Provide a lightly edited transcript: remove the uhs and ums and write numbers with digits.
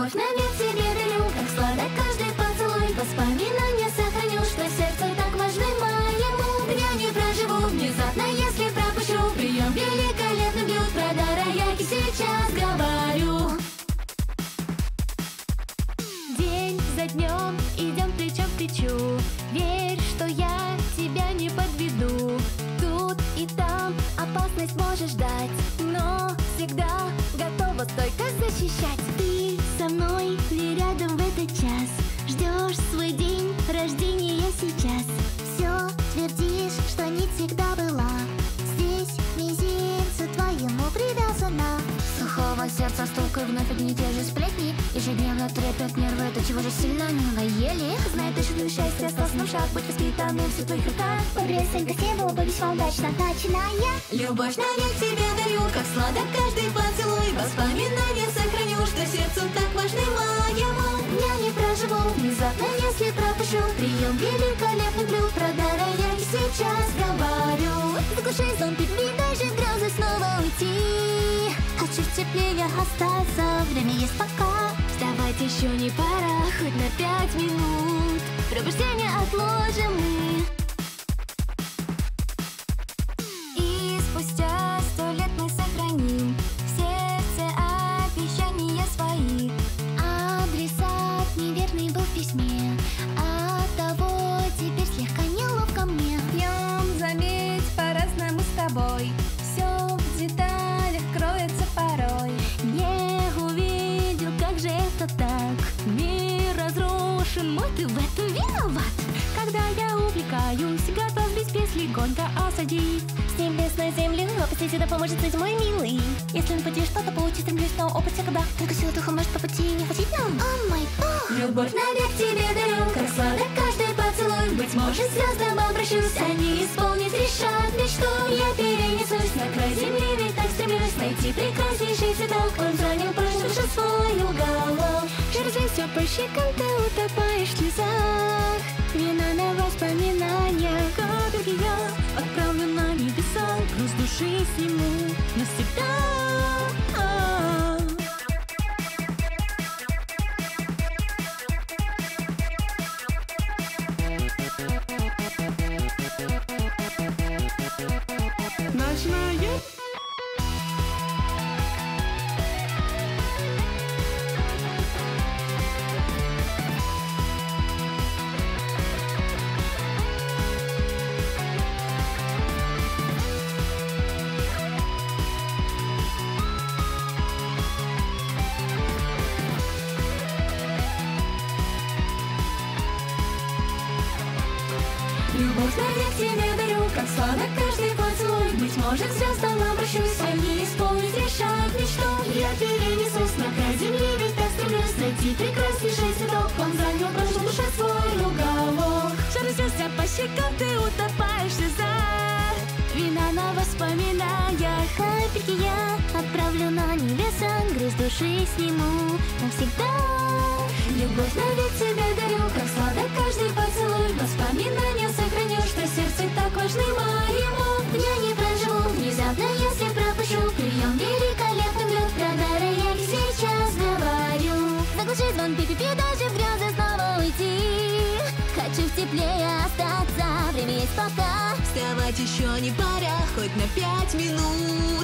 Любовь навек тебе дарю, как сладок каждый поцелуй. Воспоминания сохраню, что сердцу так важны моему. Дня не проживу внезапно, если пропущу прием великолепных блюд. Про дорогие сейчас говорю. День за днем идем плечом к плечу. Верь, что я тебя не подведу. Тут и там опасность можешь ждать, но всегда готова стойко защищать. Ты со мной ли рядом в этот час? Ждешь свой день рождения сейчас. Все твердишь, что не всегда была. Здесь мизинцу твоему привязана. Сухого сердца стук и вновь одни и те же сплетни. Ежедневно трепет нервы, это чего же сильно не надоели. Знай, ты чудо счастья, стал шаг, быть воспитанным в твоих руках. Побрезгай, все было бы весьма удачно, начиная. Любовь навек тебе дарю, как сладок каждый поцелуй. Воспоминания сохраню, что сердцу так важны моему. Дня не проживу внезапно, если пропущу прием великолепных блюд. Про дорогие сейчас говорю. Заглуши сон, петли, даже грозы снова уйти. Хочу в тепле я остаться, время есть пока. Вставать еще не пора, хоть на 5 минут. Пробуждение отложим мы. И спустя 100 лет мы сохраним в сердце обещания свои. Адресат неверный был в письме, оттого теперь слегка неловко мне. Днем, заметь, по-разному с тобой. Все в деталях кроется порой. Не увидел, как же это так. Мир разрушен, мой, ты в этом виноват. Когда я увлекаюсь, готов без песни гонка осадить. С небес на землю, опусти сюда поможет быть мой милый. Если на пути что-то получить, стремлюсь, но опыт всегда. Только сила духа может по пути не хватить нам. О мой бог! Любовь навек тебе дарю, как сладок каждый поцелуй. Быть может, звездам обращусь, они исполнить решат мечту. Я перенесусь на край земли, ведь так стремлюсь найти прекраснейший цветок. Он занял прочь душу свой уголок. Через все по щекам ты утопаешь в слезах. Вина на воспоминания, капельки я отправлю на небеса. Груз души сниму навсегда. Начинаем. Любовь навек тебе дарю, как сладок каждый поцелуй. Быть может, звездам обращусь, они исполнить решат мечту. Я перенесусь на край земли, ведь так стремлюсь найти прекраснейший цветок. Он занял прочь душе свой уголок. Шарзился по щекам, ты утопаешь в слезах. Вина на воспоминаниях, капельки я отправлю на небеса. Груз души сниму навсегда. Любовь навек тебе дарю, как сладок каждый поцелуй. Воспоминания сохраню, что сердце так важны моему. Дня не проживу внезапно, если пропущу прием великолепных блюд. Про дорогих сейчас говорю. Заглуши звон, пи-пи-пи, даже в грезы снова уйти. Хочу в тепле остаться, время есть пока. Вставать еще не пора, хоть на 5 минут.